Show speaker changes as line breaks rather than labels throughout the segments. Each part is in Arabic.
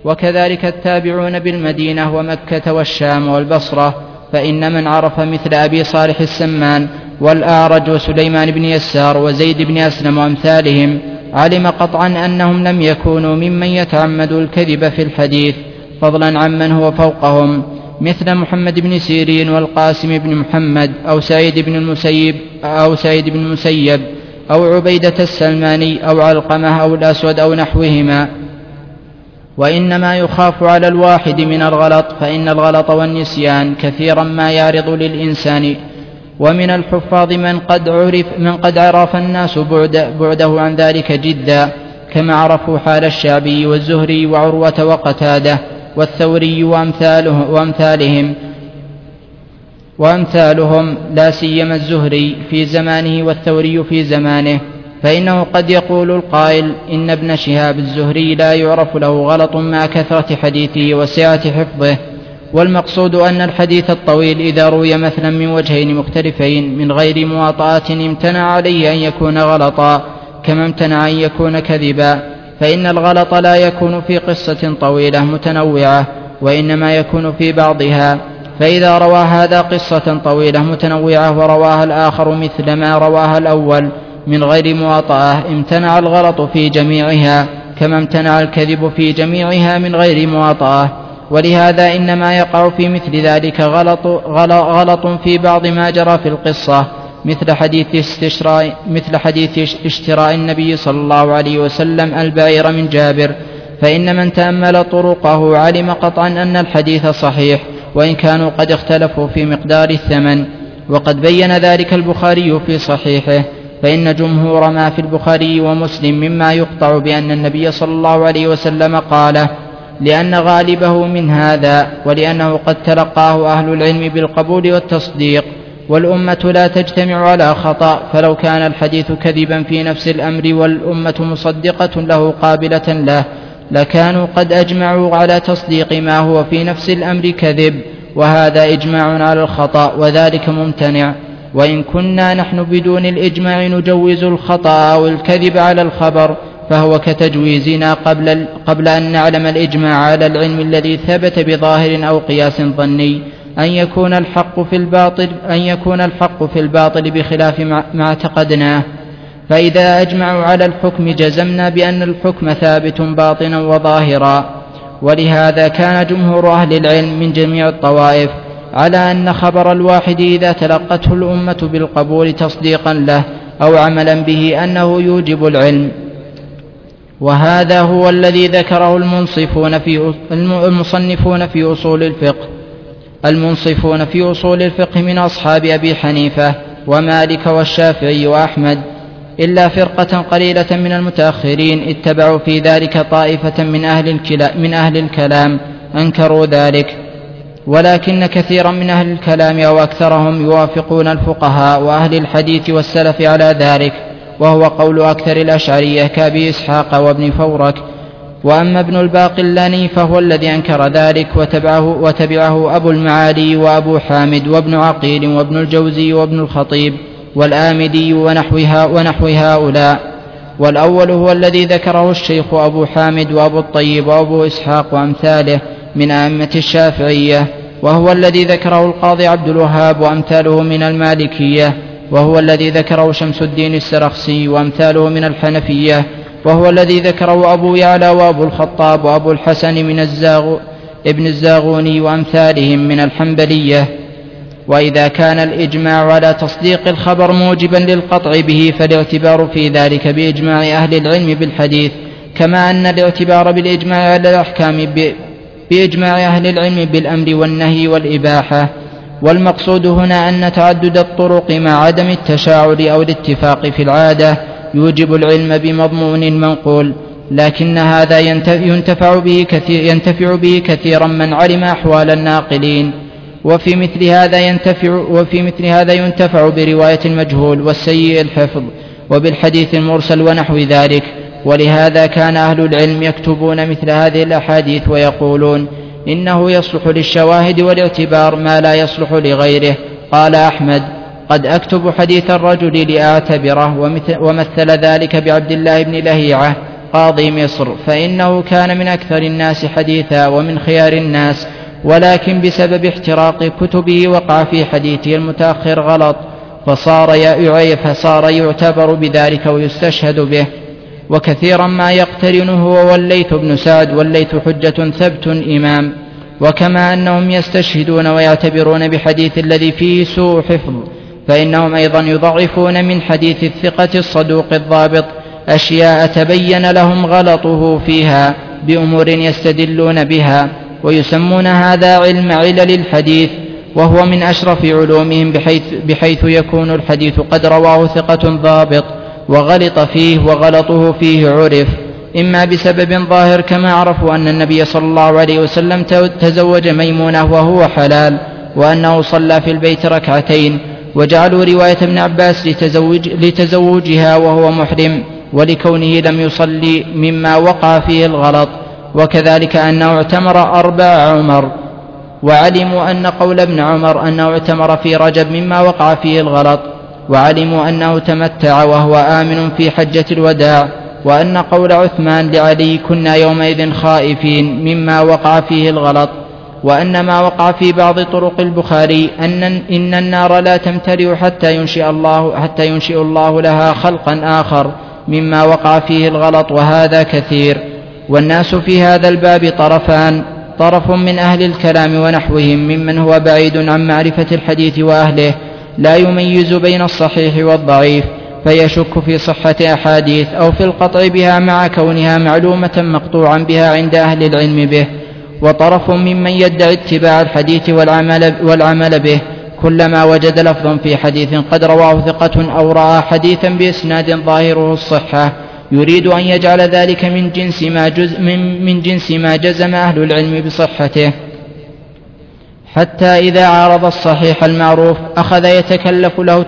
وكذلك التابعون بالمدينة ومكة والشام والبصرة، فإن من عرف مثل أبي صالح السمان والأعرج وسليمان بن يسار وزيد بن أسلم وأمثالهم علم قطعا أنهم لم يكونوا ممن يتعمد الكذب في الحديث، فضلا عمن هو فوقهم، مثل محمد بن سيرين والقاسم بن محمد أو سعيد بن المسيب أو عبيدة السلماني أو علقمة أو الأسود أو نحوهما. وإنما يخاف على الواحد من الغلط، فإن الغلط والنسيان كثيرا ما يعرض للإنسان. ومن الحفاظ من قد عرف الناس بعده عن ذلك جدا، كما عرفوا حال الشعبي والزهري وعروة وقتادة والثوري وأمثالهم، لا سيما الزهري في زمانه والثوري في زمانه، فإنه قد يقول القائل إن ابن شهاب الزهري لا يعرف له غلط مع كثرة حديثه وسعة حفظه. والمقصود أن الحديث الطويل إذا روي مثلا من وجهين مختلفين من غير مواطأة امتنع عليه أن يكون غلطا، كما امتنع أن يكون كذبا، فإن الغلط لا يكون في قصة طويلة متنوعة، وإنما يكون في بعضها. فإذا روى هذا قصة طويلة متنوعة ورواها الآخر مثل ما رواها الأول من غير مواطأة، امتنع الغلط في جميعها، كما امتنع الكذب في جميعها من غير مواطأة. ولهذا إنما يقع في مثل ذلك غلط في بعض ما جرى في القصة، مثل حديث اشتراء النبي صلى الله عليه وسلم البعير من جابر، فإن من تأمل طرقه علم قطعا أن الحديث صحيح، وإن كانوا قد اختلفوا في مقدار الثمن. وقد بين ذلك البخاري في صحيحه، فإن جمهور ما في البخاري ومسلم مما يقطع بأن النبي صلى الله عليه وسلم قاله، لأن غالبه من هذا، ولأنه قد تلقاه أهل العلم بالقبول والتصديق، والأمة لا تجتمع على خطأ، فلو كان الحديث كذبا في نفس الأمر والأمة مصدقة له قابلة له لكانوا قد أجمعوا على تصديق ما هو في نفس الأمر كذب، وهذا إجماع على الخطأ، وذلك ممتنع. وإن كنا نحن بدون الإجماع نجوز الخطأ أو الكذب على الخبر، فهو كتجويزنا قبل أن نعلم الإجماع على العلم الذي ثبت بظاهر أو قياس ظني أن يكون الحق في الباطل بخلاف ما اعتقدناه. فإذا أجمعوا على الحكم جزمنا بأن الحكم ثابت باطنا وظاهرا. ولهذا كان جمهور أهل العلم من جميع الطوائف على أن خبر الواحد إذا تلقته الأمة بالقبول تصديقا له أو عملا به أنه يوجب العلم. وهذا هو الذي ذكره المصنفون في أصول الفقه من أصحاب أبي حنيفة ومالك والشافعي وأحمد، إلا فرقة قليلة من المتأخرين اتبعوا في ذلك طائفة من أهل الكلام أنكروا ذلك. ولكن كثيرا من أهل الكلام أو أكثرهم يوافقون الفقهاء وأهل الحديث والسلف على ذلك، وهو قول أكثر الأشعرية كأبي إسحاق وابن فورك. وأما ابن الباقلاني فهو الذي أنكر ذلك، وتبعه أبو المعالي وأبو حامد وابن عقيل وابن الجوزي وابن الخطيب والآمدي ونحو هؤلاء. والأول هو الذي ذكره الشيخ أبو حامد وأبو الطيب وأبو إسحاق وأمثاله من أئمة الشافعية، وهو الذي ذكره القاضي عبد الوهاب وأمثاله من المالكية، وهو الذي ذكره شمس الدين السرخسي وأمثاله من الحنفية، وهو الذي ذكره أبو يعلى وأبو الخطاب وأبو الحسن من ابن الزاغوني وأمثالهم من الحنبلية. وإذا كان الإجماع على تصديق الخبر موجبا للقطع به فالاعتبار في ذلك بإجماع أهل العلم بالحديث، كما أن الاعتبار بالإجماع على الأحكام بإجماع أهل العلم بالأمر والنهي والإباحة. والمقصود هنا أن تعدد الطرق مع عدم التشاعر أو الاتفاق في العادة يوجب العلم بمضمون المنقول، لكن هذا ينتفع به كثيرا من علم أحوال الناقلين. وفي مثل هذا ينتفع برواية المجهول والسيء الحفظ وبالحديث المرسل ونحو ذلك. ولهذا كان أهل العلم يكتبون مثل هذه الأحاديث ويقولون إنه يصلح للشواهد والاعتبار ما لا يصلح لغيره. قال أحمد: قد أكتب حديث الرجل لأعتبره، ومثل ذلك بعبد الله بن لهيعة قاضي مصر، فإنه كان من أكثر الناس حديثا ومن خيار الناس، ولكن بسبب احتراق كتبه وقع في حديثه المتأخر غلط، فصار يعتبر بذلك ويستشهد به. وكثيرا ما يقترن هو والليث بن سعد، والليث حجة ثبت إمام. وكما أنهم يستشهدون ويعتبرون بحديث الذي فيه سوء حفظ، فإنهم أيضا يضعفون من حديث الثقة الصدوق الضابط أشياء تبين لهم غلطه فيها بأمور يستدلون بها، ويسمون هذا علم علل الحديث، وهو من أشرف علومهم، بحيث يكون الحديث قد رواه ثقة ضابط وغلط فيه، وغلطه فيه عرف إما بسبب ظاهر كما عرفوا أن النبي صلى الله عليه وسلم تزوج ميمونة وهو حلال، وأنه صلى في البيت ركعتين، وجعلوا رواية ابن عباس لتزوجها وهو محرم ولكونه لم يصلي مما وقع فيه الغلط. وكذلك أنه اعتمر 4 عمر، وعلموا أن قول ابن عمر أنه اعتمر في رجب مما وقع فيه الغلط، وعلموا أنه تمتع وهو آمن في حجة الوداع، وأن قول عثمان لعلي كنا يومئذ خائفين مما وقع فيه الغلط، وأن ما وقع في بعض طرق البخاري إن النار لا تمتلئ حتى ينشئ الله لها خلقا آخر مما وقع فيه الغلط، وهذا كثير. والناس في هذا الباب طرفان: طرف من أهل الكلام ونحوهم ممن هو بعيد عن معرفة الحديث وأهله، لا يميز بين الصحيح والضعيف، فيشك في صحة أحاديث أو في القطع بها مع كونها معلومة مقطوعا بها عند أهل العلم به. وطرف ممن يدعي اتباع الحديث والعمل به، كلما وجد لفظا في حديث قد رواه ثقة أو رأى حديثا بإسناد ظاهره الصحة يريد أن يجعل ذلك من جنس ما جزم أهل العلم بصحته، حتى إذا عارض الصحيح المعروف أخذ يتكلف له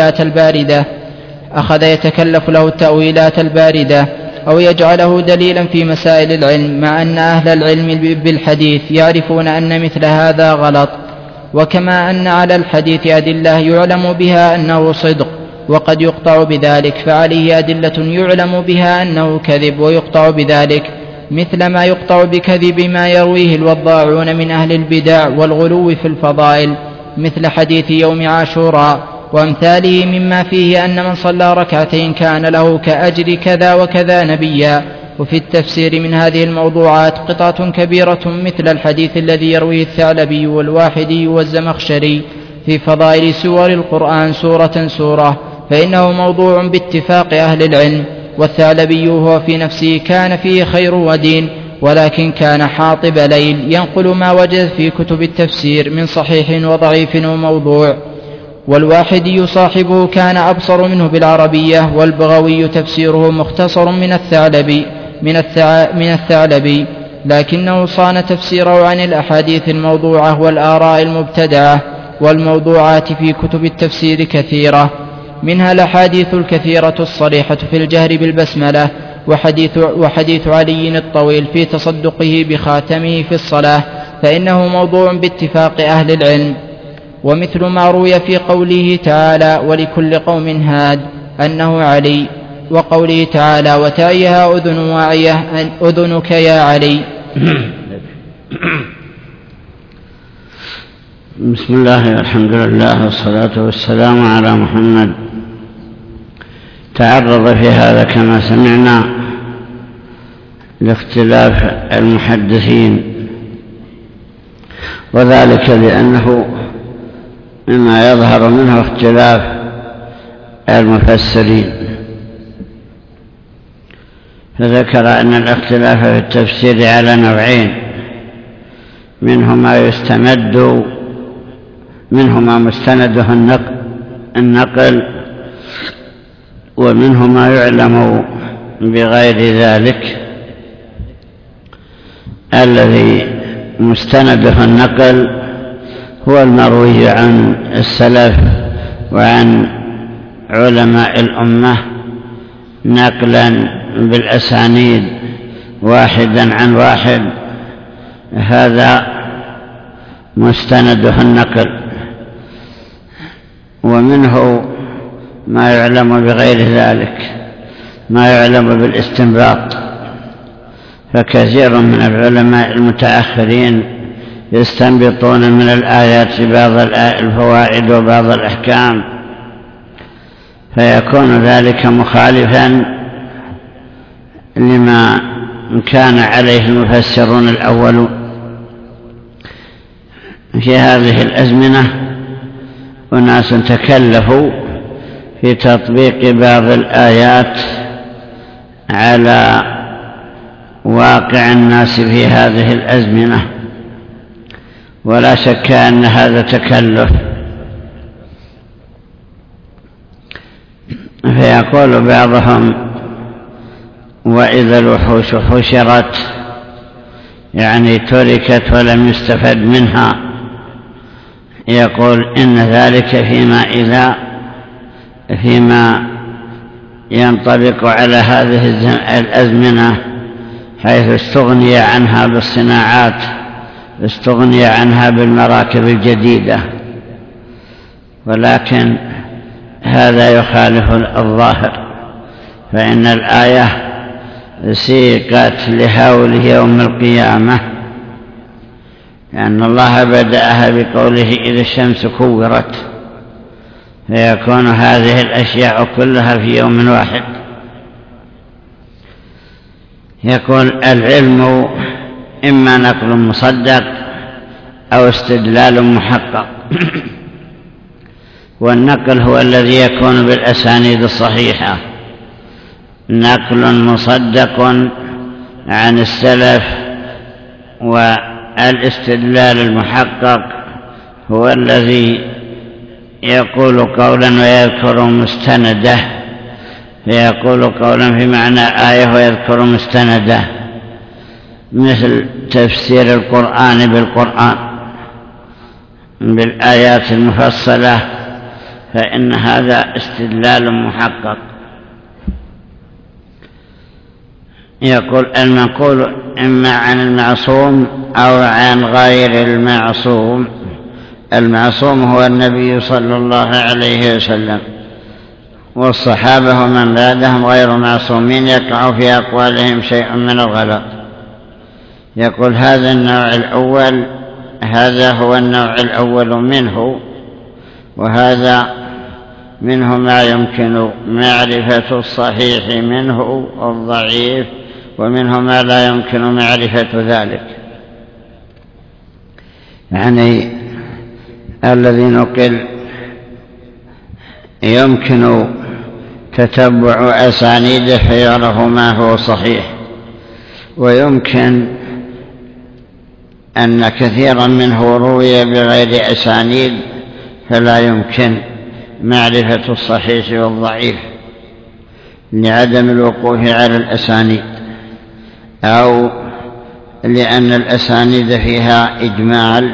التأويلات الباردة أو يجعله دليلا في مسائل العلم، مع أن أهل العلم بالحديث يعرفون أن مثل هذا غلط. وكما أن على الحديث أدلة يعلم بها أنه صدق وقد يقطع بذلك، فعليه أدلة يعلم بها أنه كذب ويقطع بذلك، مثل ما يقطع بكذب ما يرويه الوضاعون من أهل البدع والغلو في الفضائل، مثل حديث يوم عاشوراء وأمثاله، مما فيه أن من صلى ركعتين كان له كأجر كذا وكذا نبيا. وفي التفسير من هذه الموضوعات قطعة كبيرة، مثل الحديث الذي يرويه الثعلبي والواحدي والزمخشري في فضائل سور القرآن سورة، فإنه موضوع باتفاق أهل العلم. والثعلبي هو في نفسه كان فيه خير ودين، ولكن كان حاطب ليل ينقل ما وجد في كتب التفسير من صحيح وضعيف وموضوع. والواحدي صاحبه كان أبصر منه بالعربية، والبغوي تفسيره مختصر من الثعلبي، لكنه صان تفسيره عن الأحاديث الموضوعة والآراء المبتدعة. والموضوعات في كتب التفسير كثيرة، منها الأحاديث الكثيرة الصريحة في الجهر بالبسملة، وحديث علي الطويل في تصدقه بخاتمه في الصلاة، فإنه موضوع باتفاق أهل العلم. ومثل ما روي في قوله تعالى ولكل قوم هاد أنه علي، وقوله تعالى وتعيها أذن واعية أذنك يا علي.
بسم الله والحمد لله والصلاة والسلام على محمد. تعرض في هذا كما سمعنا لاختلاف المحدثين، وذلك لأنه مما يظهر منه اختلاف المفسرين، فذكر أن الاختلاف في التفسير على نوعين: منهما مستنده النقل، ومنه ما يعلم بغير ذلك. الذي مستنده النقل هو المروي عن السلف وعن علماء الأمة نقلا بالأسانيد واحدا عن واحد، هذا مستنده النقل. ومنه ما يعلم بغير ذلك، ما يعلم بالاستنباط فكثير من العلماء المتأخرين يستنبطون من الآيات بعض الفوائد وبعض الأحكام، فيكون ذلك مخالفا لما كان عليه المفسرون الأولون. في هذه الأزمنة أناس تكلفوا في تطبيق بعض الآيات على واقع الناس في هذه الأزمنة، ولا شك أن هذا تكلف. فيقول بعضهم: وإذا الوحوش حشرت، يعني تركت ولم يستفد منها، يقول إن ذلك فيما ينطبق على هذه الأزمنة، حيث استغني عنها بالصناعات، استغني عنها بالمراكب الجديدة. ولكن هذا يخالف الظاهر، فإن الآية سيقت لهول يوم القيامة، لأن الله بدأها بقوله إذا الشمس كورت، فيكون هذه الأشياء كلها في يوم واحد. يقول: العلم إما نقل مصدق أو استدلال محقق. والنقل هو الذي يكون بالأسانيد الصحيحة، نقل مصدق عن السلف. والاستدلال المحقق هو الذي يقول قولا ويذكر مستنده، فيقول قولا في معنى آية ويذكر مستنده، مثل تفسير القرآن بالقرآن بالآيات المفصلة، فإن هذا استدلال محقق. يقول: المنقول إما عن المعصوم أو عن غير المعصوم. المعصوم هو النبي صلى الله عليه وسلم، والصحابة ومن بعدهم غير معصومين يقع في أقوالهم شيء من الغلط. يقول: هذا النوع الأول، هذا هو النوع الأول منه، وهذا منه ما يمكن معرفة الصحيح منه الضعيف، ومنه ما لا يمكن معرفة ذلك. يعني الذي نقل يمكن تتبع أسانيده فيعرف ما هو صحيح، ويمكن أن كثيرا منه روي بغير أسانيد فلا يمكن معرفة الصحيح والضعيف لعدم الوقوف على الأسانيد، أو لأن الأسانيد فيها إجمال.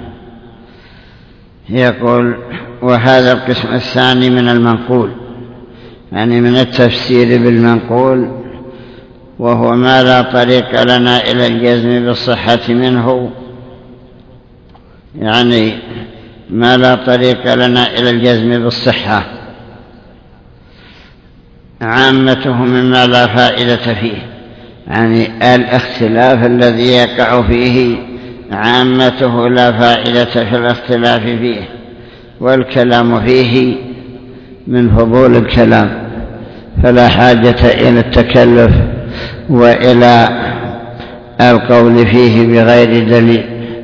يقول: وهذا القسم الثاني من المنقول، يعني من التفسير بالمنقول، وهو ما لا طريق لنا إلى الجزم بالصحة منه، يعني ما لا طريق لنا إلى الجزم بالصحة، عامته مما لا فائدة فيه، يعني الاختلاف الذي يقع فيه عامته لا فائدة في الاختلاف فيه، والكلام فيه من فضول الكلام، فلا حاجة إلى التكلف وإلى القول فيه بغير دليل.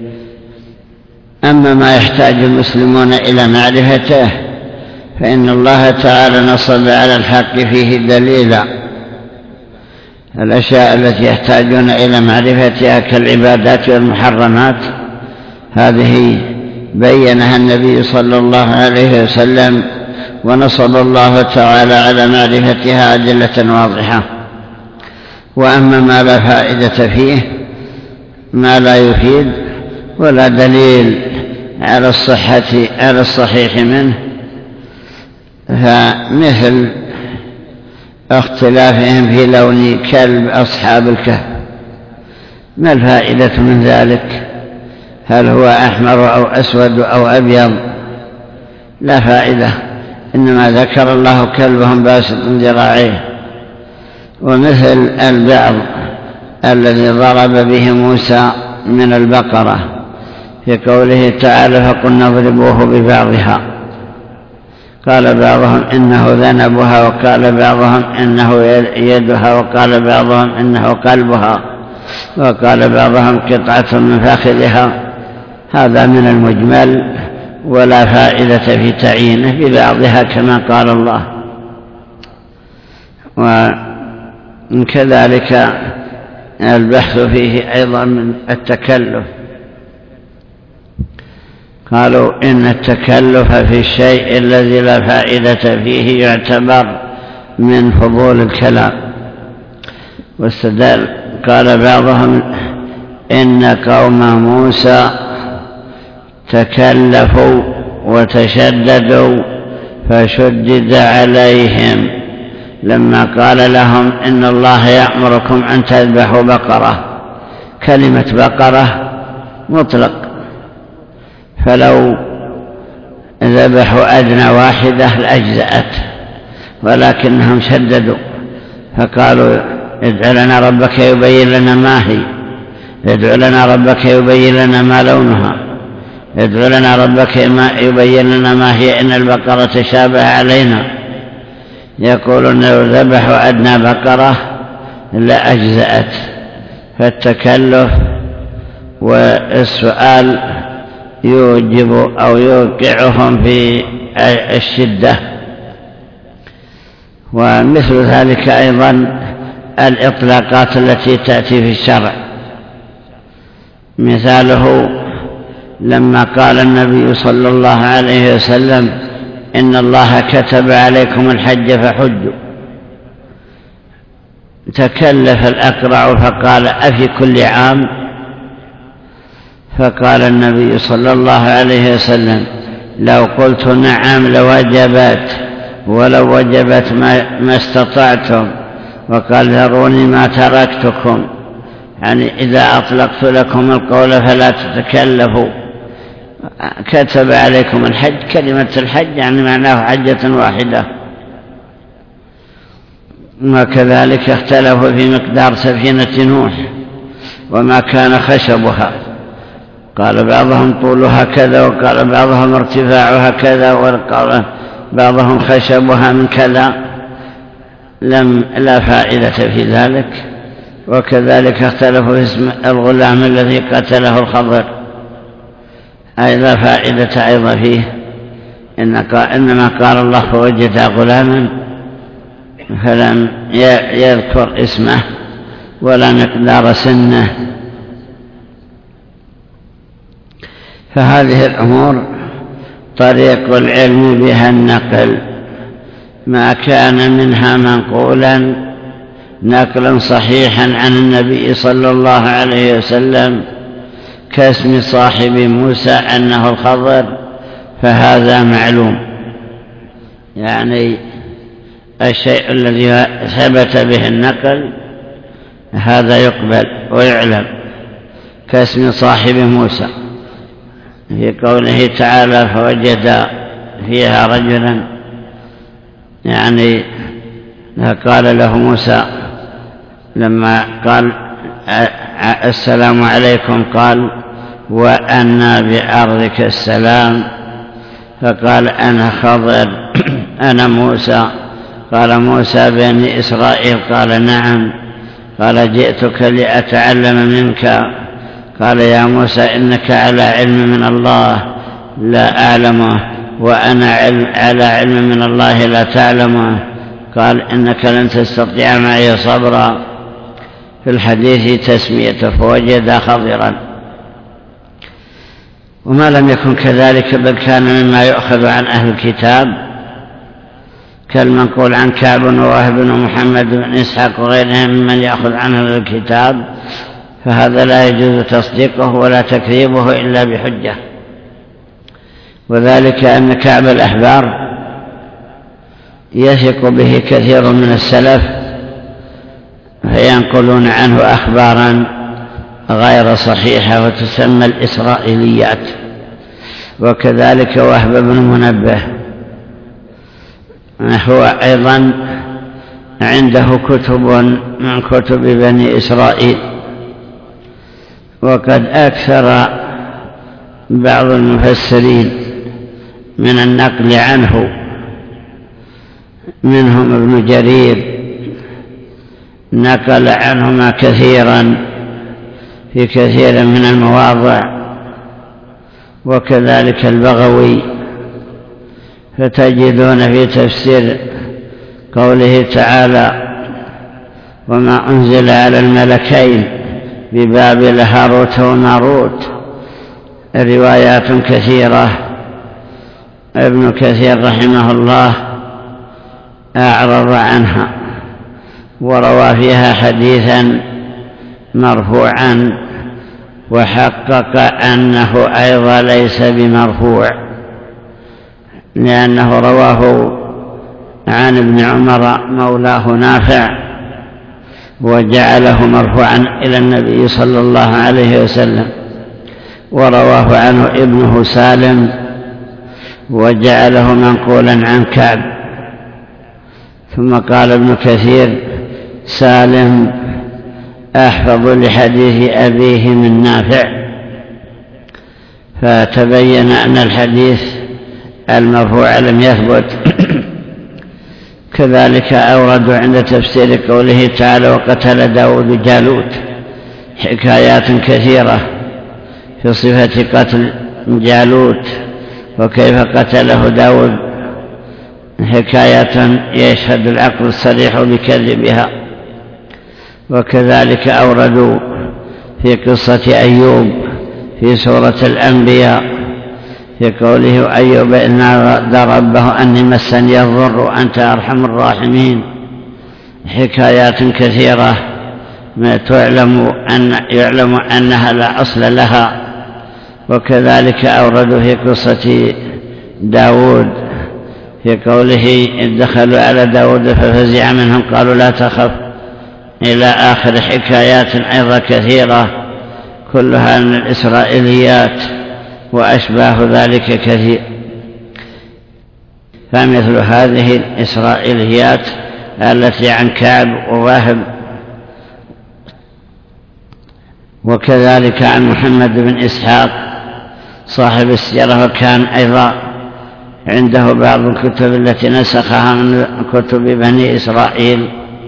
أما ما يحتاج المسلمون إلى معرفته فإن الله تعالى نصب على الحق فيه دليلا. الأشياء التي يحتاجون إلى معرفتها كالعبادات والمحرمات، هذه بينها النبي صلى الله عليه وسلم، ونصب الله تعالى على معرفتها أدلة واضحة. وأما ما لا فائدة فيه، ما لا يفيد ولا دليل على الصحيح منه، فمثل اختلافهم في لون كلب أصحاب الكهف، ما الفائدة من ذلك؟ هل هو أحمر أو أسود أو أبيض؟ لا فائدة، إنما ذكر الله كلبهم باسط ذراعيه. ومثل البعض الذي ضرب به موسى من البقرة في قوله تعالى فقلنا اضربوه ببعضها، قال بعضهم إنه ذنبها، وقال بعضهم إنه يدها، وقال بعضهم إنه قلبها، وقال بعضهم قطعة من فخذها. هذا من المجمل ولا فائدة في تعيينه ببعضها كما قال الله. وكذلك البحث فيه أيضا من التكلف. قالوا إن التكلف في الشيء الذي لا فائدة فيه يعتبر من فضول الكلام. واستدل قال بعضهم إن قوم موسى تكلفوا وتشددوا فشدد عليهم لما قال لهم إن الله يأمركم أن تذبحوا بقرة. كلمة بقرة مطلق، فلو ذبحوا أدنى واحدة لأجزأت، ولكنهم شددوا فقالوا ادع لنا ربك يبين لنا ما هي، ادع لنا ربك يبين لنا ما لونها، ادع لنا ربك يبين لنا ما هي إن البقرة تشابه علينا. يقولون لو ذبحوا أدنى بقرة لأجزأت. فالتكلف والسؤال يوجب أو يوقعهم في الشدة. ومثل ذلك أيضا الإطلاقات التي تأتي في الشرع. مثاله لما قال النبي صلى الله عليه وسلم إن الله كتب عليكم الحج فحجوا، تكلف الأقرع فقال أفي كل عام؟ فقال النبي صلى الله عليه وسلم لو قلت نعم لوجبت، ولو وجبت ما استطعتم، وقال ذروني ما تركتكم، يعني إذا أطلقت لكم القول فلا تتكلفوا. كتب عليكم الحج، كلمة الحج يعني معناه حجة واحدة. وكذلك اختلفوا في مقدار سفينة نوح وما كان خشبها، قال بعضهم طولها كذا، وقال بعضهم ارتفاعها كذا، وقال بعضهم خشبها من كذا. لا فائدة في ذلك. وكذلك اختلفوا في اسم الغلام الذي قتله الخضر، أي لا فائدة أيضا فيه. إنما قال الله فوجد غلاما فلم يذكر اسمه ولا مقدار سنه. فهذه الأمور طريق العلم بها النقل، ما كان منها منقولا نقلا صحيحا عن النبي صلى الله عليه وسلم كاسم صاحب موسى أنه الخضر، فهذا معلوم، يعني الشيء الذي ثبت به النقل هذا يقبل ويعلم، كاسم صاحب موسى في قوله تعالى فوجد فيها رجلا، يعني قال له موسى لما قال السلام عليكم قال وأنا بأرضك السلام، فقال أنا خضر أنا موسى، قال موسى بني إسرائيل، قال نعم، قال جئتك لأتعلم منك، قال يا موسى إنك على علم من الله لا أعلمه، وأنا على علم من الله لا تعلمه، قال إنك لن تستطيع معي صبرا. في الحديث تسميته فوجد خضرا. وما لم يكن كذلك بل كان مما يؤخذ عن أهل الكتاب كالمنقول عن كعب ووهب ومحمد بن إسحاق وغيرهم ممن يأخذ عنه أهل الكتاب، فهذا لا يجوز تصديقه ولا تكذيبه إلا بحجة. وذلك أن كعب الأحبار يثق به كثير من السلف فينقلون عنه أخبارا غير صحيحة وتسمى الإسرائيليات. وكذلك وهب بن منبه هو أيضا عنده كتب من كتب بني إسرائيل وقد أكثر بعض المفسرين من النقل عنه، منهم ابن جرير نقل عنهما كثيرا في كثير من المواضع، وكذلك البغوي. فتجدون في تفسير قوله تعالى وما أنزل على الملكين ببابل هاروت وماروت روايات كثيرة. ابن كثير رحمه الله أعرض عنها وروى فيها حديثا مرفوعا، وحقق أنه أيضا ليس بمرفوع، لأنه رواه عن ابن عمر مولاه نافع وجعله مرفوعا إلى النبي صلى الله عليه وسلم، ورواه عنه ابنه سالم وجعله منقولا عن كعب. ثم قال ابن كثير سالم أحفظ لحديث أبيه من نافع، فتبين أن الحديث المرفوع لم يثبت. كذلك أوردوا عند تفسير قوله تعالى وقتل داود جالوت حكايات كثيرة في صفة قتل جالوت وكيف قتله داود، حكاية يشهد العقل الصريح بكذبها. وكذلك أوردوا في قصة أيوب في سورة الأنبياء في قوله أيوب إن نادى ربه أني مسني الضر وأنت أرحم الراحمين، حكايات كثيرة يعلم أنها لا أصل لها. وكذلك أوردوا في قصة داود في قوله دخلوا على داود ففزع منهم قالوا لا تخف، إلى آخر حكايات أيضا كثيرة كلها من الإسرائيليات وأشباه ذلك كثير. فمثل هذه الإسرائيليات التي عن كعب ووهب، وكذلك عن محمد بن إسحاق صاحب السيرة، وكان أيضا عنده بعض الكتب التي نسخها من كتب بني إسرائيل،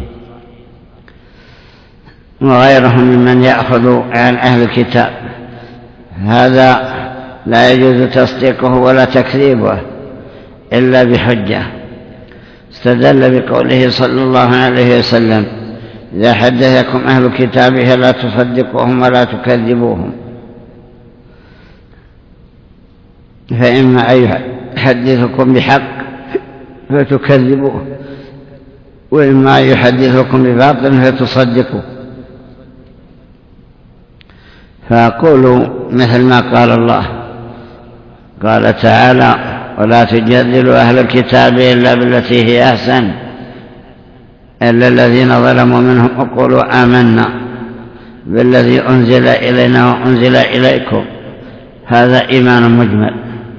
وغيرهم ممن يأخذ عن أهل الكتاب. هذا لا يجوز تصديقه ولا تكذيبه إلا بحجة. استدل بقوله صلى الله عليه وسلم إذا حدثكم أهل الكتاب فلا تصدقوهم ولا تكذبوهم، فإما أن يحدثكم بحق فتكذبوه، وإما أن يحدثكم بباطل فتصدقوه. فقولوا مثل ما قال الله، قال تعالى ولا تجادلوا أهل الكتاب إلا بالتي هي أحسن إلا الذين ظلموا منهم وقولوا آمنا بالذي أنزل إلينا وأنزل إليكم. هذا إيمان مجمل،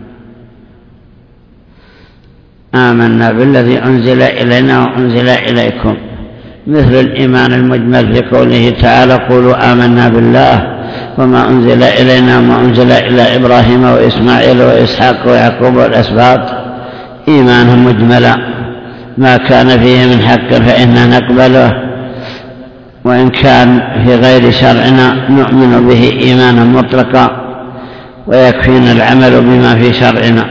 آمنا بالذي أنزل إلينا وأنزل إليكم، مثل الإيمان المجمل في قوله تعالى قولوا آمنا بالله وما أنزل إلينا وما أنزل إلى إبراهيم وإسماعيل وإسحاق ويعقوب والأسباط، إيمان مجملا ما كان فيه من حق فإننا نقبله، وإن كان في غير شرعنا نؤمن به إيمانا مطلقا ويكفينا العمل بما في شرعنا.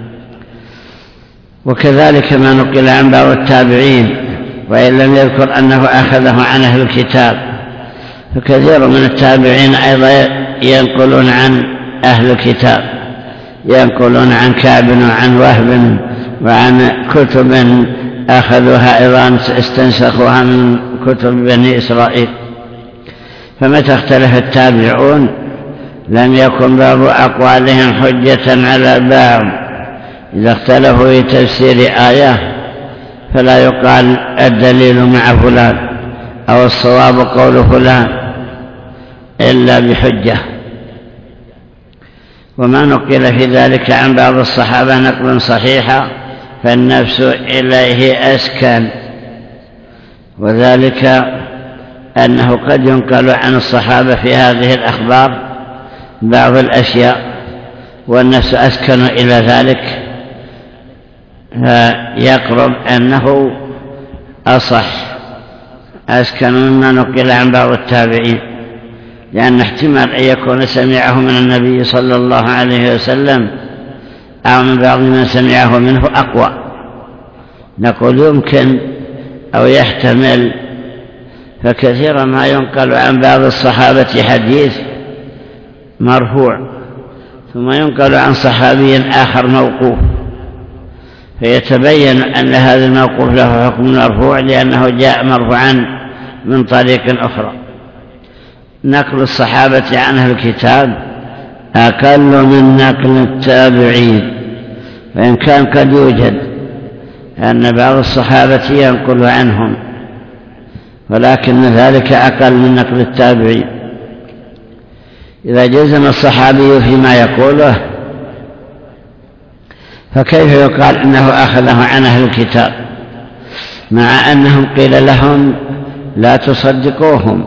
وكذلك ما نقل عن بعض التابعين وإن لم يذكر أنه أخذه عن أهل الكتاب، فكثير من التابعين أيضا ينقلون عن أهل الكتاب، ينقلون عن كعب وعن وهب وعن كتب أخذوها أيضا استنسخوها من كتب بني إسرائيل. فمتى اختلف التابعون لم يكن بعض أقوالهم حجة على بعض. إذا اختلفوا في تفسير آية فلا يقال الدليل مع فلان أو الصواب قول فلان إلا بحجة. وما نقل في ذلك عن بعض الصحابة نقل صحيحا فالنفس إليه أسكن، وذلك أنه قد ينقل عن الصحابة في هذه الأخبار بعض الأشياء والناس أسكنوا إلى ذلك، فيقرب أنه أصح أسكن مما نقل عن بعض التابعين، لأن احتمال أن يكون سمعه من النبي صلى الله عليه وسلم أو من بعض من سمعه منه أقوى. نقول يمكن أو يحتمل، فكثيرا ما ينقل عن بعض الصحابة حديث مرفوع ثم ينقل عن صحابي آخر موقوف، فيتبين أن هذا الموقوف له حكم مرفوع لأنه جاء مرفوعا من طريق أخرى. نقل الصحابة عن أهل الكتاب أقل من نقل التابعين، فإن كان قد يوجد أن بعض الصحابة ينقل عنهم، ولكن ذلك أقل من نقل التابعين. إذا جزم الصحابي فيما يقوله فكيف يقال إنه أخذه عن أهل الكتاب مع أنهم قيل لهم لا تصدقوهم؟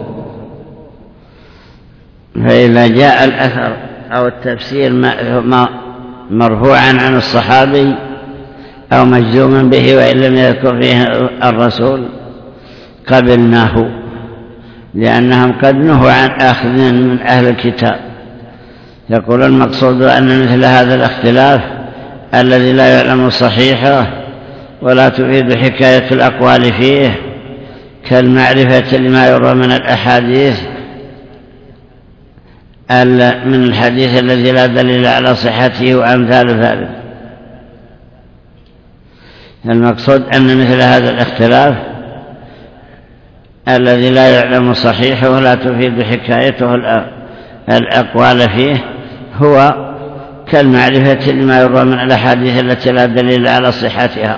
فإذا جاء الأثر أو التفسير مرفوعا عن الصحابي أو مجزوما به وإن لم يذكر فيه الرسول قبلناه، لأنهم قد نهوا عن آخذ من أهل الكتاب. يقول المقصود أن مثل هذا الاختلاف الذي لا يعلم صحيحه ولا تفيد حكاية الأقوال فيه كالمعرفة لما يروى من الأحاديث من الحديث الذي لا دليل على صحته وأمثال ذلك. المقصود أن مثل هذا الاختلاف الذي لا يعلم صحيحه ولا تفيد حكايته الأقوال فيه هو كالمعرفة لما يروى من الأحاديث التي لا دليل على صحتها.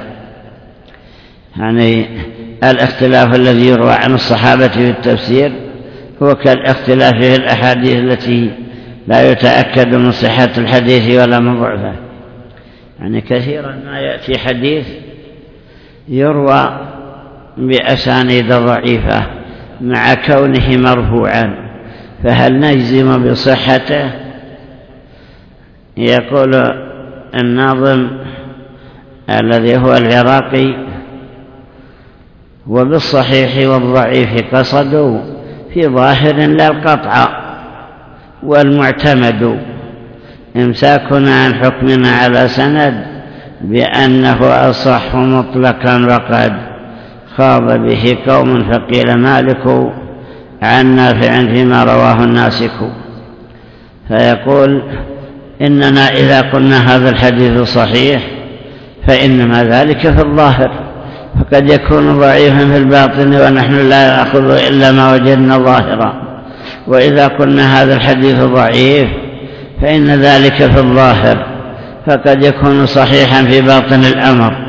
يعني الاختلاف الذي يروى عن الصحابة في التفسير هو كالاختلاف في الأحاديث التي لا يتأكد من صحة الحديث ولا من ضعفه. يعني كثيرا ما يأتي حديث يروى بأسانيد ضعيفة مع كونه مرفوعا، فهل نجزم بصحته؟ يقول الناظم الذي هو العراقي: وبالصحيح والضعيف قصدوا في ظاهر لا القطع، والمعتمد إمساكنا عن حكمنا على سند بأنه أصح مطلقا، وقد خاض به قوم فقيل مالك عن نافع فيما رواه الناسك. فيقول إننا إذا قلنا هذا الحديث صحيح فإنما ذلك في الظاهر، فقد يكون ضعيفا في الباطن ونحن لا نأخذ إلا ما وجدنا ظاهرا. وإذا قلنا هذا الحديث ضعيف فإن ذلك في الظاهر، فقد يكون صحيحا في باطن الأمر.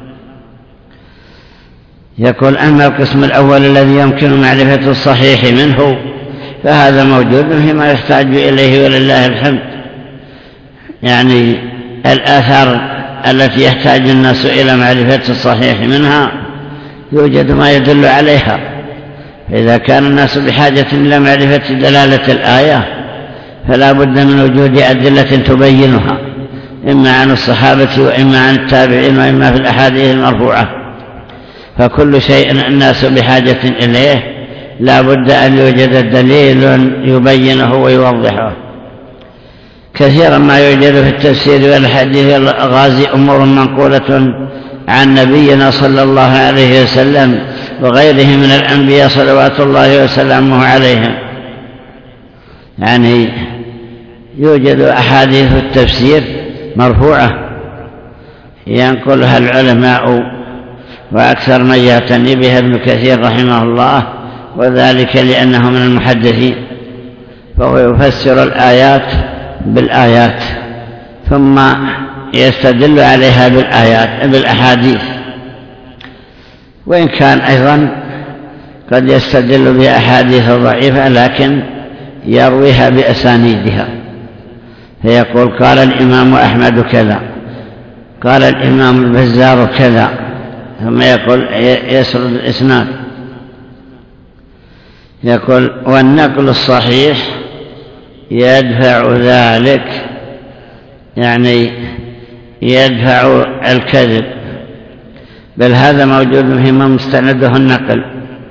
يقول: أما القسم الأول الذي يمكن معرفة الصحيح منه فهذا موجود فيما يحتاج إليه ولله الحمد. يعني الآثار التي يحتاج الناس إلى معرفة الصحيح منها يوجد ما يدل عليها، فإذا كان الناس بحاجة إلى معرفة دلالة الآية فلا بد من وجود أدلة تبينها، إما عن الصحابة وإما عن التابعين وإما في الأحاديث المرفوعة. فكل شيء الناس بحاجة إليه لا بد أن يوجد دليل يبينه ويوضحه. كثيرا ما يوجد في التفسير والحديث الغازي أمور منقولة عن نبينا صلى الله عليه وسلم وغيره من الأنبياء صلوات الله وسلامه عليهم. يعني يوجد أحاديث التفسير مرفوعة ينقلها العلماء، وأكثر من يعتني بها ابن كثير رحمه الله، وذلك لأنه من المحدثين، فهو يفسر الآيات بالآيات ثم يستدل عليها بالأحاديث، وإن كان أيضا قد يستدل بأحاديث ضعيفة لكن يرويها بأسانيدها. فيقول: قال الإمام أحمد كذا، قال الإمام البزار كذا، ثم يقول يسرد الإسناد. يقول والنقل الصحيح يدفع ذلك، يعني يدفع الكذب، بل هذا موجود فيما مستنده النقل،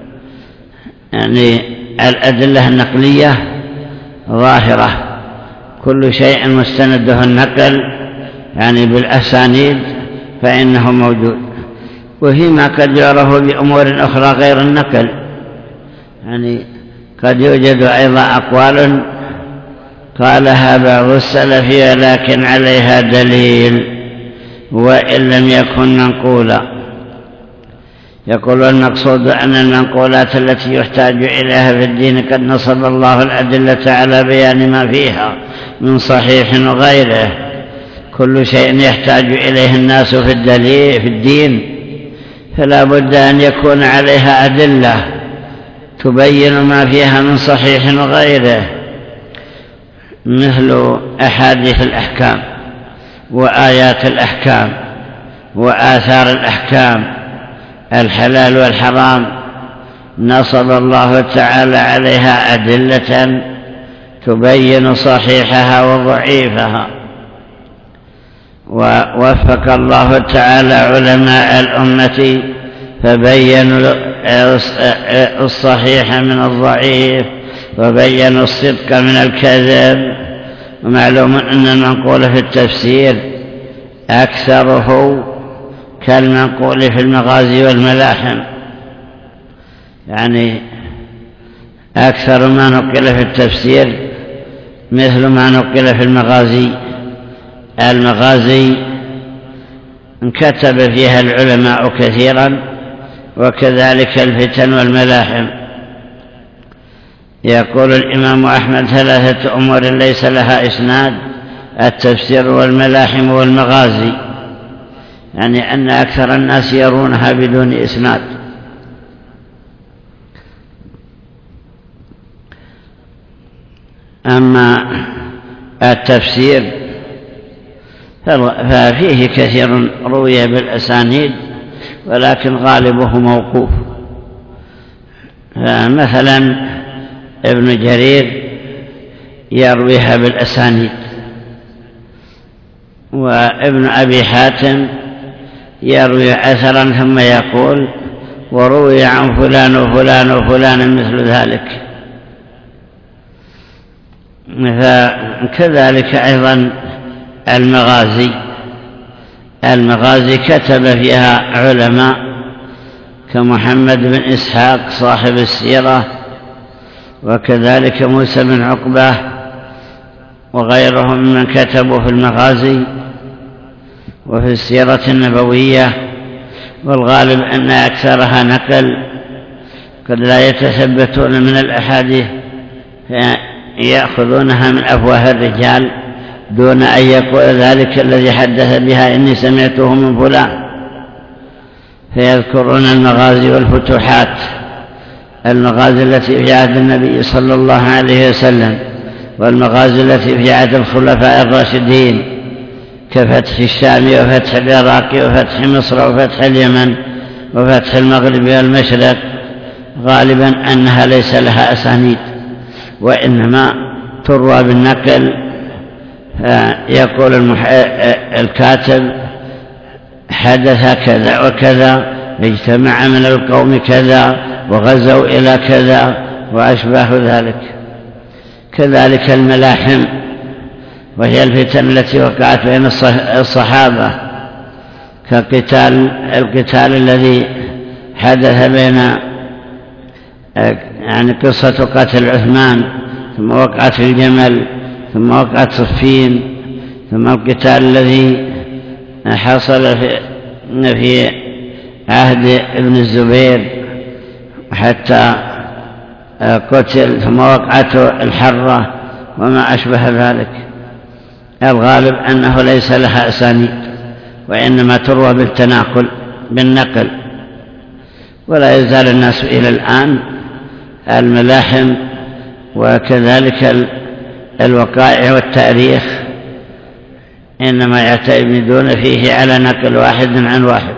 يعني الأدلة النقلية ظاهرة، كل شيء مستنده النقل يعني بالأسانيد فإنه موجود. وفيما قد يعرف بأمور أخرى غير النقل، يعني قد يوجد أيضا أقوال قالها بعض السلف لكن عليها دليل وإن لم يكن منقولا. يقول المقصود أن المنقولات التي يحتاج إليها في الدين قد نصب الله الأدلة على بيان ما فيها من صحيح وغيره. كل شيء يحتاج إليه الناس في الدين فلا بد أن يكون عليها أدلة تبين ما فيها من صحيح وغيره، مثل أحاديث الأحكام وآيات الأحكام وآثار الأحكام، الحلال والحرام نصب الله تعالى عليها أدلة تبين صحيحها وضعيفها. ووفق الله تعالى علماء الأمة فبينوا الصحيح من الضعيف وبينوا الصدق من الكذب. ومعلوم أن المنقول في التفسير أكثره كالمنقول في المغازي والملاحم، يعني أكثر ما نقل في التفسير مثل ما نقل في المغازي. المغازي كتب فيها العلماء كثيرا، وكذلك الفتن والملاحم. يقول الإمام أحمد 3 أمور ليس لها إسناد: التفسير والملاحم والمغازي، يعني أن أكثر الناس يرونها بدون إسناد. أما التفسير ففيه كثير روي بالأسانيد ولكن غالبه موقوف. فمثلا ابن جرير يرويها بالأسانيد، وابن أبي حاتم يروي أثرا ثم يقول وروي عن فلان وفلان وفلان مثل ذلك. فكذلك أيضا المغازي كتب فيها علماء كمحمد بن إسحاق صاحب السيرة، وكذلك موسى بن عقبة وغيرهم من كتبوا في المغازي وفي السيرة النبوية. والغالب أن أكثرها نقل، قد لا يتثبتون من الأحاديث يأخذونها من أفواه الرجال دون أن يقول ذلك الذي حدث بها إني سمعته من فلان، فيذكرون المغازي والفتوحات، المغازي التي في عهد النبي صلى الله عليه وسلم، والمغازي التي في عهد الخلفاء الراشدين كفتح الشام وفتح العراق وفتح مصر وفتح اليمن وفتح المغرب والمشرق. غالبا أنها ليس لها أسانيد وإنما تروى بالنقل. يقول الكاتب حدث كذا وكذا، اجتمع من القوم كذا وغزوا إلى كذا وأشباه ذلك. كذلك الملاحم وهي الفتن التي وقعت بين الصحابة، القتال الذي حدث بين يعني قصة قتل عثمان، ثم وقعت الجمل، ثم وقعت صفين، ثم القتال الذي حصل في عهد ابن الزبير حتى قتل، ثم وقعته الحرة وما أشبه ذلك. الغالب أنه ليس لها أسانيد وإنما تروى بالنقل. ولا يزال الناس إلى الآن الملاحم وكذلك الوقائع والتاريخ إنما يعتمدون فيه على نقل واحد عن واحد.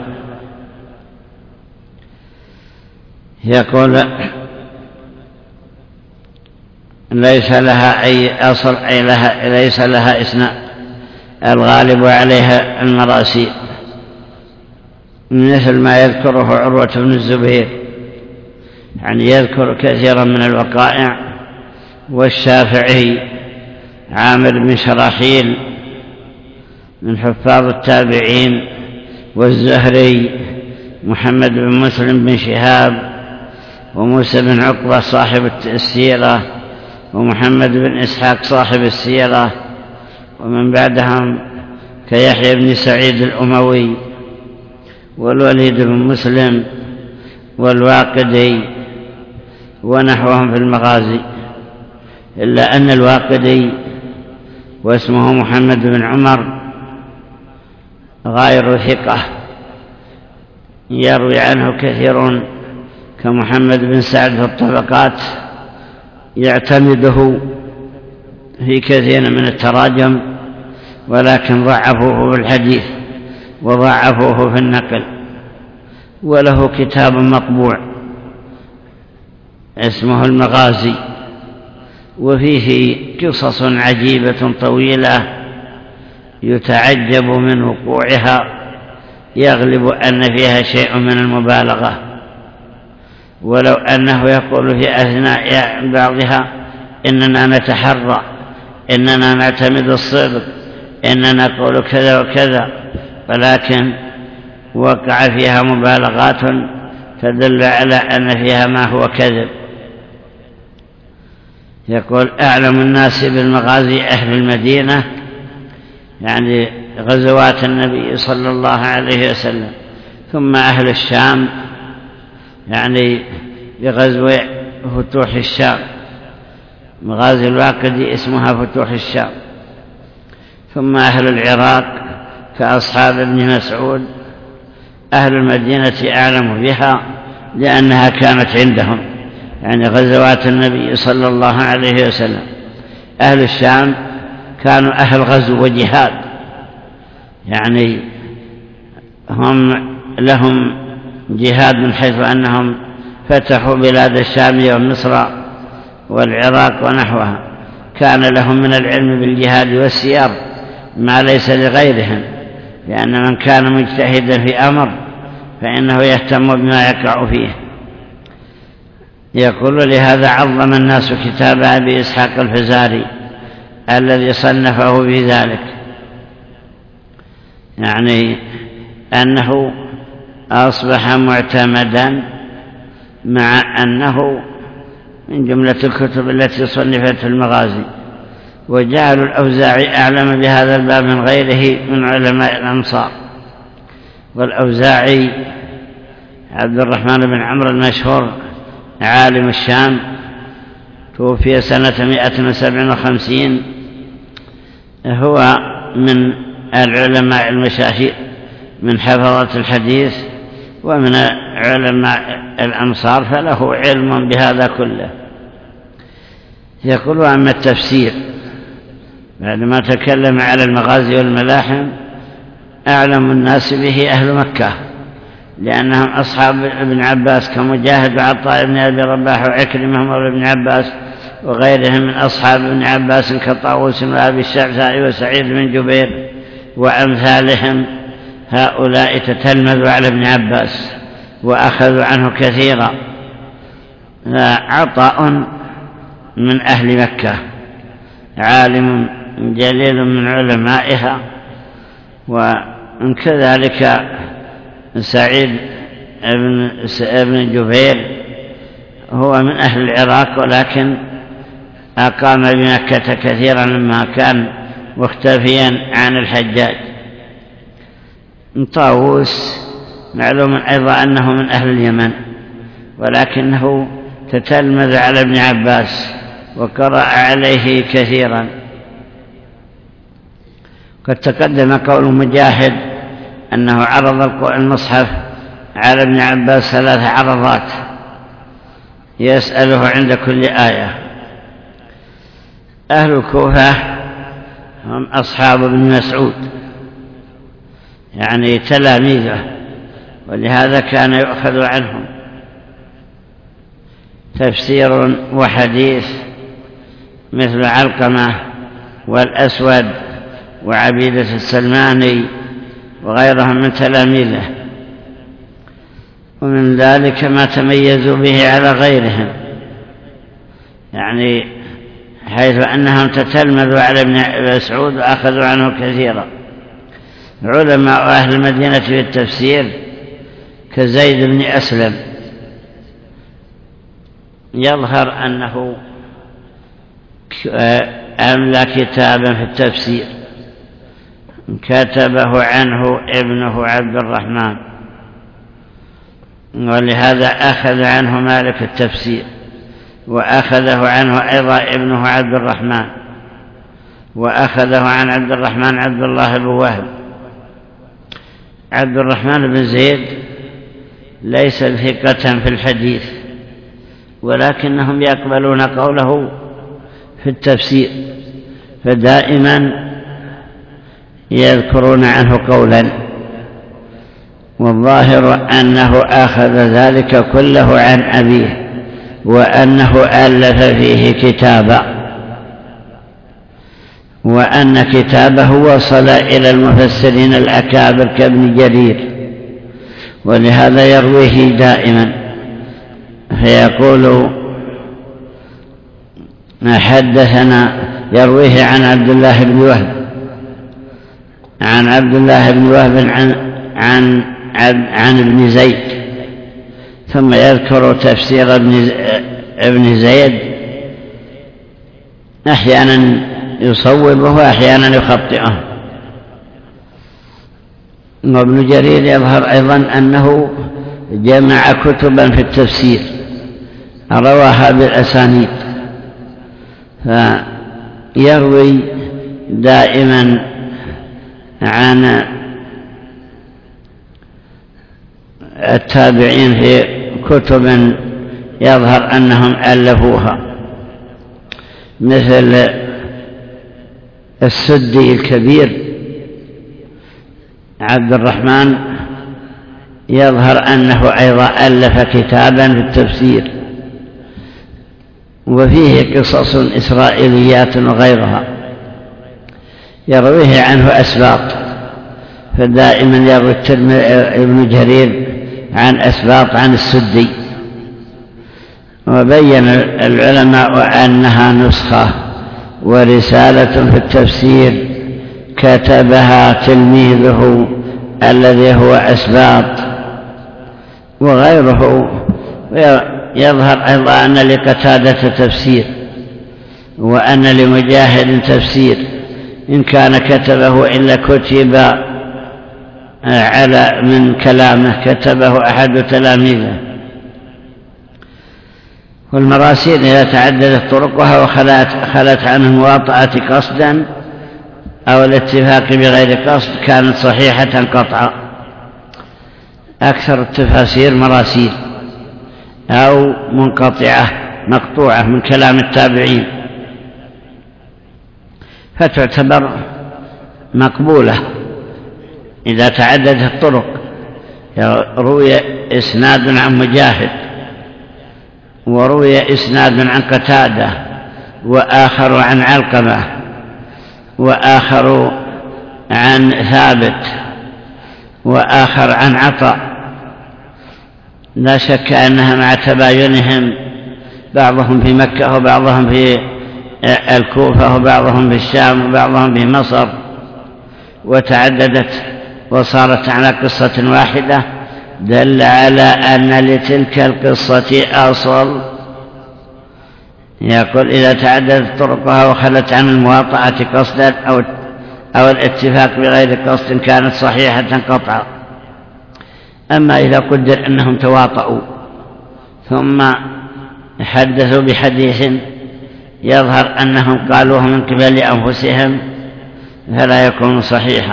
ليس لها أي أصل، ليس لها إسناد، الغالب عليها المراسيل، مثل ما يذكره عروة بن الزبير، يعني يذكر كثيرا من الوقائع. والشافعي عامر بن شراحيل من حفاظ التابعين، والزهري محمد بن مسلم بن شهاب، وموسى بن عقبة صاحب السيرة، ومحمد بن إسحاق صاحب السيرة، ومن بعدهم كيحيى بن سعيد الأموي، والوليد بن مسلم، والواقدي، ونحوهم في المغازي، إلا أن الواقدي واسمه محمد بن عمر غير ثقة، يروي عنه كثير كمحمد بن سعد في الطبقات، يعتمده في كثير من التراجم، ولكن ضعفوه في الحديث وضعفوه في النقل. وله كتاب مطبوع اسمه المغازي، وفيه قصص عجيبة طويلة يتعجب من وقوعها، يغلب أن فيها شيء من المبالغة، ولو أنه يقول في أثناء بعضها إننا نتحرى، إننا نعتمد الصدق، إننا نقول كذا وكذا، ولكن وقع فيها مبالغات تدل على أن فيها ما هو كذب. يقول أعلم الناس بالمغازي أهل المدينة، يعني غزوات النبي صلى الله عليه وسلم، ثم أهل الشام، يعني بغزو فتوح الشام، مغازي الواقدي اسمها فتوح الشام، ثم أهل العراق كأصحاب ابن مسعود. أهل المدينة أعلم بها لأنها كانت عندهم، يعني غزوات النبي صلى الله عليه وسلم. أهل الشام كانوا أهل غزو وجهاد، يعني هم لهم جهاد من حيث أنهم فتحوا بلاد الشام ومصر والعراق ونحوها، كان لهم من العلم بالجهاد والسير ما ليس لغيرهم، لأن من كان مجتهدا في أمر فإنه يهتم بما يقع فيه. يقول لهذا عظم الناس كتاب أبي إسحاق الفزاري الذي صنفه في ذلك، يعني أنه أصبح معتمدا، مع أنه من جملة الكتب التي صنفت في المغازي. وجعل الأوزاعي أعلم بهذا الباب من غيره من علماء الأمصار. والأوزاعي عبد الرحمن بن عمرو المشهور عالم الشام، توفي سنة 157، هو من العلماء المشاهير من حفظة الحديث ومن علماء الأمصار، فله علم بهذا كله. يقول أما التفسير بعدما تكلم على المغازي والملاحم، أعلم الناس به أهل مكة، لأنهم أصحاب ابن عباس كمجاهد وعطاء بن أبي رباح وعكرمة مولى ابن عباس وغيرهم من أصحاب ابن عباس كطاووس وأبي الشعثاء وسعيد بن جبير وأمثالهم. هؤلاء تتلمذوا على ابن عباس وأخذوا عنه كثيرا. عطاء من أهل مكة، عالم جليل من علمائها، وكذلك سعيد بن جبير هو من أهل العراق، ولكن أقام بمكة كثيرا لما كان مختفيا عن الحجاج. طاووس معلوم أيضا أنه من أهل اليمن، ولكنه تتلمذ على ابن عباس وقرأ عليه كثيرا. قد تقدم قول مجاهد أنه عرض المصحف على ابن عباس 3 عرضات يسأله عند كل آية. أهل الكوفة هم أصحاب ابن مسعود، يعني تلاميذه، ولهذا كان يؤخذ عنهم تفسير وحديث مثل علقمة والأسود وعبيدة السلماني وغيرهم من تلاميذه، ومن ذلك ما تميزوا به على غيرهم، يعني حيث أنهم تتلمذوا على ابن مسعود وأخذوا عنه كثيرا. علماء أهل المدينة في التفسير كزيد بن أسلم يظهر أنه أملى كتابا في التفسير كتبه عنه ابنه عبد الرحمن، ولهذا أخذ عنه مالك التفسير، وأخذه عنه أيضا ابنه عبد الرحمن، وأخذه عن عبد الرحمن عبد الله بن وهب. عبد الرحمن بن زيد ليس ثقة في الحديث، ولكنهم يقبلون قوله في التفسير، فدائما يذكرون عنه قولا، والظاهر أنه أخذ ذلك كله عن أبيه، وأنه ألف فيه كتابا، وأن كتابه وصل إلى المفسرين الأكابر كابن جرير، ولهذا يرويه دائما، فيقول ما حدثنا، يرويه عن عبد الله بن وهب، عن عبد الله بن وهب عن ابن زيد، ثم يذكر تفسير ابن زيد، أحيانا يصوبه وأحيانا يخطئه. وابن جرير يظهر أيضا أنه جمع كتبا في التفسير رواها بالأسانيد، فيروي دائما عن التابعين في كتب يظهر أنهم ألفوها، مثل السدي الكبير عبد الرحمن يظهر أنه أيضا ألف كتابا في التفسير، وفيه قصص إسرائيليات وغيرها يرويه عنه أسباط، فدائما يروي ابن جرير عن أسباط عن السدي. وبين العلماء أنها نسخة ورسالة في التفسير كتبها تلميذه الذي هو أسباط وغيره. يظهر أيضا أن لقتادة تفسير، وأن لمجاهد تفسير، إن كان كتبه إلا كتب على من كلامه، كتبه أحد تلاميذه. والمراسيل إذا تعددت طرقها وخلت عن المواطأة قصدا أو الاتفاق بغير قصد كانت صحيحة قطعا. أكثر التفاسير مراسيل أو منقطعة مقطوعة من كلام التابعين، فتعتبر مقبولة إذا تعددت الطرق. روي إسناد عن مجاهد، وروي إسناد عن قتادة، وآخر عن علقمة، وآخر عن ثابت، وآخر عن عطاء، لا شك أنها مع تباينهم، بعضهم في مكة وبعضهم في الكوفة وبعضهم في الشام وبعضهم في مصر، وتعددت وصارت على قصة واحدة، دل على أن لتلك القصة أصل. يقول إذا تعددت طرقها وخلت عن المواطأة قصدا أو الاتفاق بغير قصد كانت صحيحة قطعا. أما إذا قدر أنهم تواطؤوا ثم حدثوا بحديث يظهر أنهم قالوه من قبل أنفسهم فلا يكون صحيحا.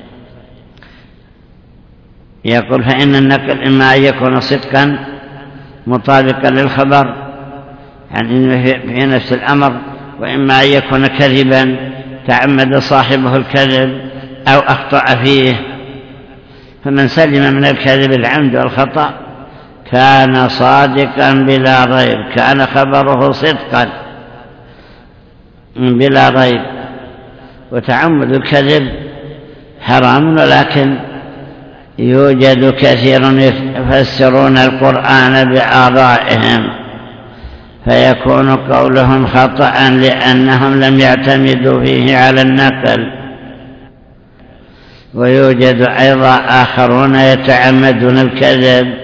يقول فإن النقل إما أن يكون صدقا مطابقا للخبر يعني في نفس الأمر، وإما أن يكون كذبا تعمد صاحبه الكذب أو أخطأ فيه، فمن سلم من الكذب العمد والخطأ كان صادقا بلا ريب، كان خبره صدقا. بلا ريب. وتعمد الكذب حرام، ولكن يوجد كثير يفسرون القرآن بآرائهم فيكون قولهم خطأ لأنهم لم يعتمدوا فيه على النقل. ويوجد أيضا آخرون يتعمدون الكذب